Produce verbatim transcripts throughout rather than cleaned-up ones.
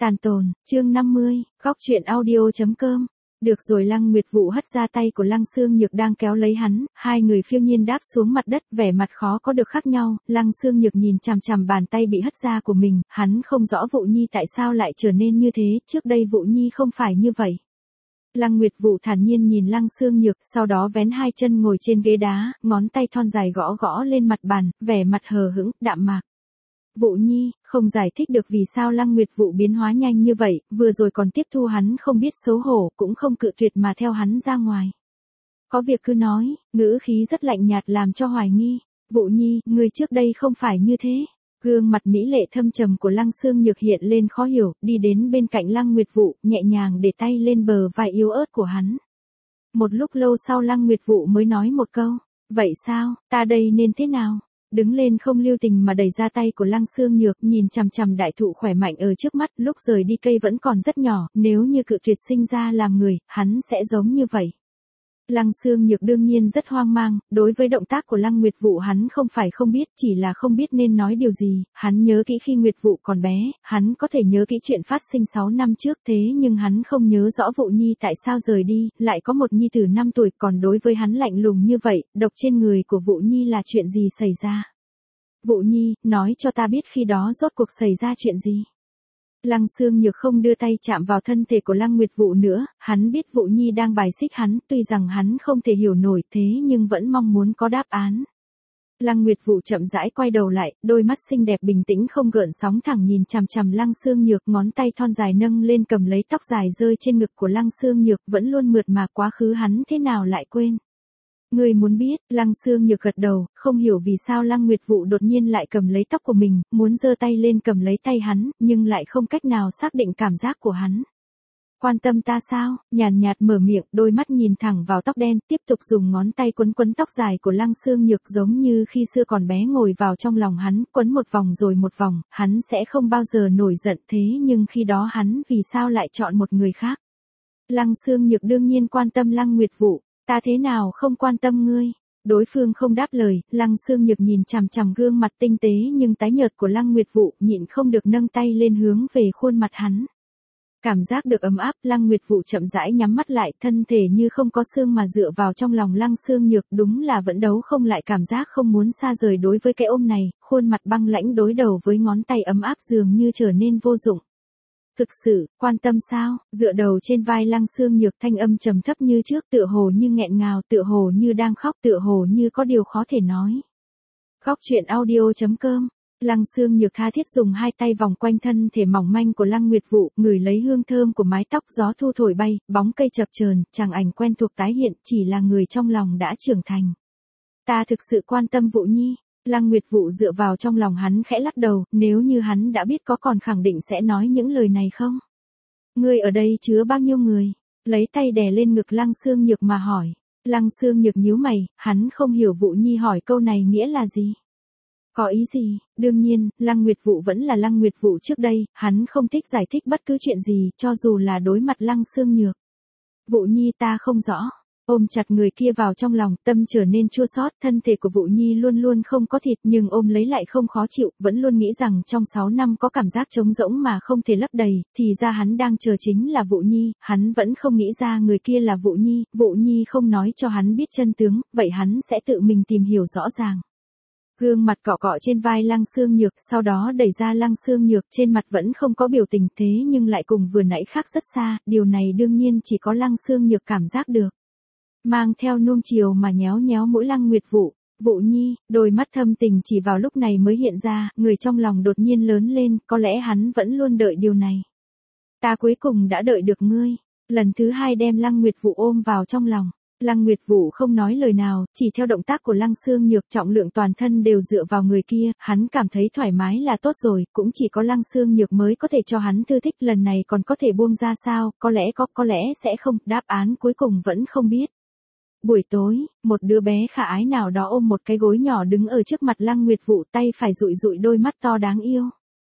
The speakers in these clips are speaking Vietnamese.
Tàn tồn, chương năm mươi, góc truyện audio.com. Được rồi, Lăng Nguyệt Vũ hất ra tay của Lăng Xương Nhược đang kéo lấy hắn, hai người phiêu nhiên đáp xuống mặt đất, vẻ mặt khó có được khác nhau. Lăng Xương Nhược nhìn chằm chằm bàn tay bị hất ra của mình, hắn không rõ Vũ Nhi tại sao lại trở nên như thế, trước đây Vũ Nhi không phải như vậy. Lăng Nguyệt Vũ thản nhiên nhìn Lăng Xương Nhược, sau đó vén hai chân ngồi trên ghế đá, ngón tay thon dài gõ gõ lên mặt bàn, vẻ mặt hờ hững, đạm mạc. Vũ Nhi, không giải thích được vì sao Lăng Nguyệt Vũ biến hóa nhanh như vậy, vừa rồi còn tiếp thu hắn không biết xấu hổ, cũng không cự tuyệt mà theo hắn ra ngoài. Có việc cứ nói, ngữ khí rất lạnh nhạt làm cho hoài nghi. Vũ Nhi, người trước đây không phải như thế. Gương mặt mỹ lệ thâm trầm của Lăng Xương Nhược hiện lên khó hiểu, đi đến bên cạnh Lăng Nguyệt Vũ, nhẹ nhàng để tay lên bờ vai yếu ớt của hắn. Một lúc lâu sau Lăng Nguyệt Vũ mới nói một câu, vậy sao, ta đây nên thế nào? Đứng lên không lưu tình mà đẩy ra tay của Lăng Xương Nhược, nhìn chằm chằm đại thụ khỏe mạnh ở trước mắt, lúc rời đi cây vẫn còn rất nhỏ, nếu như cự tuyệt sinh ra làm người, hắn sẽ giống như vậy. Lăng Xương Nhược đương nhiên rất hoang mang, đối với động tác của Lăng Nguyệt Vũ hắn không phải không biết, chỉ là không biết nên nói điều gì. Hắn nhớ kỹ khi Nguyệt Vũ còn bé, hắn có thể nhớ kỹ chuyện phát sinh sáu năm trước, thế nhưng hắn không nhớ rõ Vũ Nhi tại sao rời đi, lại có một nhi tử năm tuổi, còn đối với hắn lạnh lùng như vậy, độc trên người của Vũ Nhi là chuyện gì xảy ra? Vũ Nhi, nói cho ta biết khi đó rốt cuộc xảy ra chuyện gì? Lăng Xương Nhược không đưa tay chạm vào thân thể của Lăng Nguyệt Vũ nữa, hắn biết Vũ Nhi đang bài xích hắn, tuy rằng hắn không thể hiểu nổi thế nhưng vẫn mong muốn có đáp án. Lăng Nguyệt Vũ chậm rãi quay đầu lại, đôi mắt xinh đẹp bình tĩnh không gợn sóng thẳng nhìn chằm chằm Lăng Xương Nhược, ngón tay thon dài nâng lên cầm lấy tóc dài rơi trên ngực của Lăng Xương Nhược, vẫn luôn mượt mà quá khứ hắn thế nào lại quên. Người muốn biết, Lăng Xương Nhược gật đầu, không hiểu vì sao Lăng Nguyệt Vũ đột nhiên lại cầm lấy tóc của mình, muốn giơ tay lên cầm lấy tay hắn, nhưng lại không cách nào xác định cảm giác của hắn. Quan tâm ta sao? Nhàn nhạt mở miệng, đôi mắt nhìn thẳng vào tóc đen, tiếp tục dùng ngón tay quấn quấn tóc dài của Lăng Xương Nhược giống như khi xưa còn bé ngồi vào trong lòng hắn, quấn một vòng rồi một vòng, hắn sẽ không bao giờ nổi giận thế nhưng khi đó hắn vì sao lại chọn một người khác? Lăng Xương Nhược đương nhiên quan tâm Lăng Nguyệt Vũ. Ta thế nào không quan tâm ngươi? Đối phương không đáp lời, Lăng Xương Nhược nhìn chằm chằm gương mặt tinh tế nhưng tái nhợt của Lăng Nguyệt Vũ, nhịn không được nâng tay lên hướng về khuôn mặt hắn. Cảm giác được ấm áp, Lăng Nguyệt Vũ chậm rãi nhắm mắt lại, thân thể như không có xương mà dựa vào trong lòng Lăng Xương Nhược, đúng là vẫn đấu không lại cảm giác không muốn xa rời đối với cái ôm này, khuôn mặt băng lãnh đối đầu với ngón tay ấm áp dường như trở nên vô dụng. Thực sự, quan tâm sao? Dựa đầu trên vai Lăng Xương Nhược, thanh âm trầm thấp như trước, tựa hồ như nghẹn ngào, tựa hồ như đang khóc, tựa hồ như có điều khó thể nói. Góc truyện audio.com. Lăng Xương Nhược tha thiết dùng hai tay vòng quanh thân thể mỏng manh của Lăng Nguyệt Vũ, ngửi lấy hương thơm của mái tóc, gió thu thổi bay, bóng cây chập chờn, chàng ảnh quen thuộc tái hiện, chỉ là người trong lòng đã trưởng thành. Ta thực sự quan tâm Vũ Nhi. Lăng Nguyệt Vũ dựa vào trong lòng hắn khẽ lắc đầu, nếu như hắn đã biết có còn khẳng định sẽ nói những lời này không? Ngươi ở đây chứa bao nhiêu người? Lấy tay đè lên ngực Lăng Xương Nhược mà hỏi. Lăng Xương Nhược nhíu mày, hắn không hiểu Vũ Nhi hỏi câu này nghĩa là gì? Có ý gì? Đương nhiên, Lăng Nguyệt Vũ vẫn là Lăng Nguyệt Vũ trước đây, hắn không thích giải thích bất cứ chuyện gì, cho dù là đối mặt Lăng Xương Nhược. Vũ Nhi ta không rõ. Ôm chặt người kia vào trong lòng, tâm trở nên chua xót, thân thể của Vũ Nhi luôn luôn không có thịt nhưng ôm lấy lại không khó chịu, vẫn luôn nghĩ rằng trong sáu năm có cảm giác trống rỗng mà không thể lấp đầy, thì ra hắn đang chờ chính là Vũ Nhi, hắn vẫn không nghĩ ra người kia là Vũ Nhi, Vũ Nhi không nói cho hắn biết chân tướng, vậy hắn sẽ tự mình tìm hiểu rõ ràng. Gương mặt cọ cọ trên vai Lăng Xương Nhược, sau đó đẩy ra Lăng Xương Nhược, trên mặt vẫn không có biểu tình thế nhưng lại cùng vừa nãy khác rất xa, điều này đương nhiên chỉ có Lăng Xương Nhược cảm giác được. Mang theo nuông chiều mà nhéo nhéo mũi Lăng Nguyệt Vũ, Vũ Nhi, đôi mắt thâm tình chỉ vào lúc này mới hiện ra, người trong lòng đột nhiên lớn lên, có lẽ hắn vẫn luôn đợi điều này. Ta cuối cùng đã đợi được ngươi, lần thứ hai đem Lăng Nguyệt Vũ ôm vào trong lòng. Lăng Nguyệt Vũ không nói lời nào, chỉ theo động tác của Lăng Xương Nhược, trọng lượng toàn thân đều dựa vào người kia, hắn cảm thấy thoải mái là tốt rồi, cũng chỉ có Lăng Xương Nhược mới có thể cho hắn thư thích, lần này còn có thể buông ra sao, có lẽ có, có lẽ sẽ không, đáp án cuối cùng vẫn không biết. Buổi tối, một đứa bé khả ái nào đó ôm một cái gối nhỏ đứng ở trước mặt Lăng Nguyệt Vũ, tay phải dụi dụi đôi mắt to đáng yêu.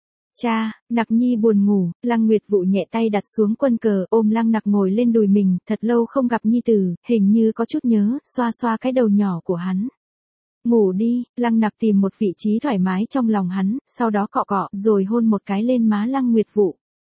Cha, Nặc Nhi buồn ngủ, Lăng Nguyệt Vũ nhẹ tay đặt xuống quân cờ, ôm Lăng Nặc ngồi lên đùi mình, thật lâu không gặp Nhi tử, hình như có chút nhớ, xoa xoa cái đầu nhỏ của hắn. Ngủ đi, Lăng Nặc tìm một vị trí thoải mái trong lòng hắn, sau đó cọ cọ, rồi hôn một cái lên má Lăng Nguyệt Vũ.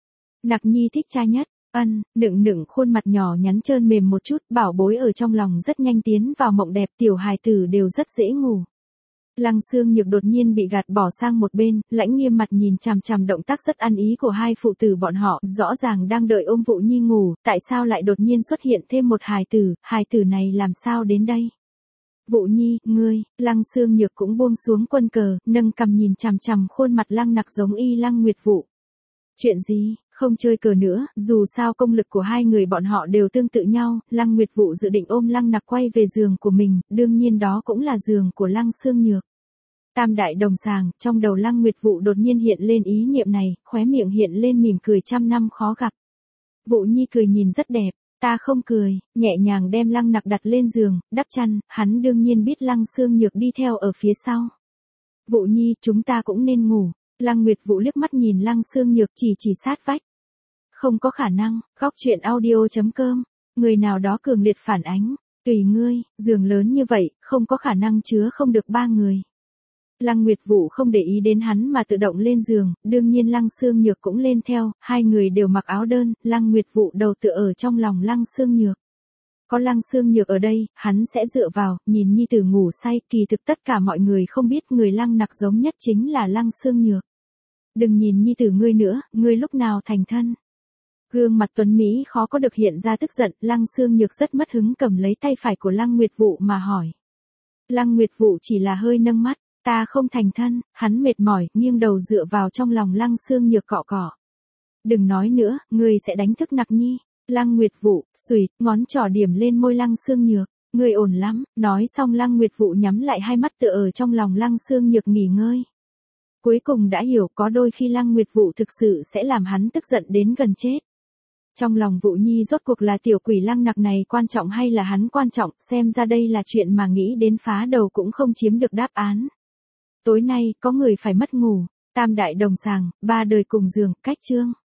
Nặc nhi thích cha nhất. Ân, nựng nựng khuôn mặt nhỏ nhắn trơn mềm một chút, bảo bối ở trong lòng rất nhanh tiến vào mộng đẹp, tiểu hài tử đều rất dễ ngủ. Lăng Xương Nhược đột nhiên bị gạt bỏ sang một bên, lãnh nghiêm mặt nhìn chằm chằm động tác rất ăn ý của hai phụ tử bọn họ, rõ ràng đang đợi ôm Vũ Nhi ngủ, tại sao lại đột nhiên xuất hiện thêm một hài tử, hài tử này làm sao đến đây? Vũ Nhi, ngươi, Lăng Xương Nhược cũng buông xuống quân cờ, nâng cằm nhìn chằm chằm khuôn mặt Lăng Nặc giống y Lăng Nguyệt Vũ. Chuyện gì, không chơi cờ nữa, dù sao công lực của hai người bọn họ đều tương tự nhau, Lăng Nguyệt Vũ dự định ôm Lăng Nặc quay về giường của mình, đương nhiên đó cũng là giường của Lăng Xương Nhược. Tam đại đồng sàng, trong đầu Lăng Nguyệt Vũ đột nhiên hiện lên ý niệm này, khóe miệng hiện lên mỉm cười trăm năm khó gặp. Vũ Nhi cười nhìn rất đẹp, ta không cười, nhẹ nhàng đem Lăng Nặc đặt lên giường, đắp chăn, hắn đương nhiên biết Lăng Xương Nhược đi theo ở phía sau. Vũ Nhi, chúng ta cũng nên ngủ. Lăng Nguyệt Vũ liếc mắt nhìn Lăng Xương Nhược chỉ chỉ sát vách. Không có khả năng, góc truyện audio.com, người nào đó cường liệt phản ánh, tùy ngươi, giường lớn như vậy, không có khả năng chứa không được ba người. Lăng Nguyệt Vũ không để ý đến hắn mà tự động lên giường, đương nhiên Lăng Xương Nhược cũng lên theo, hai người đều mặc áo đơn, Lăng Nguyệt Vũ đầu tựa ở trong lòng Lăng Xương Nhược. Có Lăng Xương Nhược ở đây, hắn sẽ dựa vào, nhìn nhi tử ngủ say, kỳ thực tất cả mọi người không biết người Lăng Nặc giống nhất chính là Lăng Xương Nhược. Đừng nhìn nhi tử ngươi nữa, ngươi lúc nào thành thân. Gương mặt tuấn Mỹ khó có được hiện ra tức giận, Lăng Xương Nhược rất mất hứng cầm lấy tay phải của Lăng Nguyệt Vũ mà hỏi. Lăng Nguyệt Vũ chỉ là hơi nâng mắt, ta không thành thân, hắn mệt mỏi, nghiêng đầu dựa vào trong lòng Lăng Xương Nhược cọ cọ. Đừng nói nữa, ngươi sẽ đánh thức Nặc nhi. Lăng Nguyệt Vũ, xùi, ngón trỏ điểm lên môi Lăng Xương Nhược, ngươi ổn lắm, nói xong Lăng Nguyệt Vũ nhắm lại hai mắt tựa ở trong lòng Lăng Xương Nhược nghỉ ngơi. Cuối cùng đã hiểu có đôi khi Lăng Nguyệt Vũ thực sự sẽ làm hắn tức giận đến gần chết. Trong lòng Vũ Nhi rốt cuộc là tiểu quỷ Lăng Nặc này quan trọng hay là hắn quan trọng, xem ra đây là chuyện mà nghĩ đến phá đầu cũng không chiếm được đáp án. Tối nay, có người phải mất ngủ, tam đại đồng sàng, ba đời cùng giường, cách chương.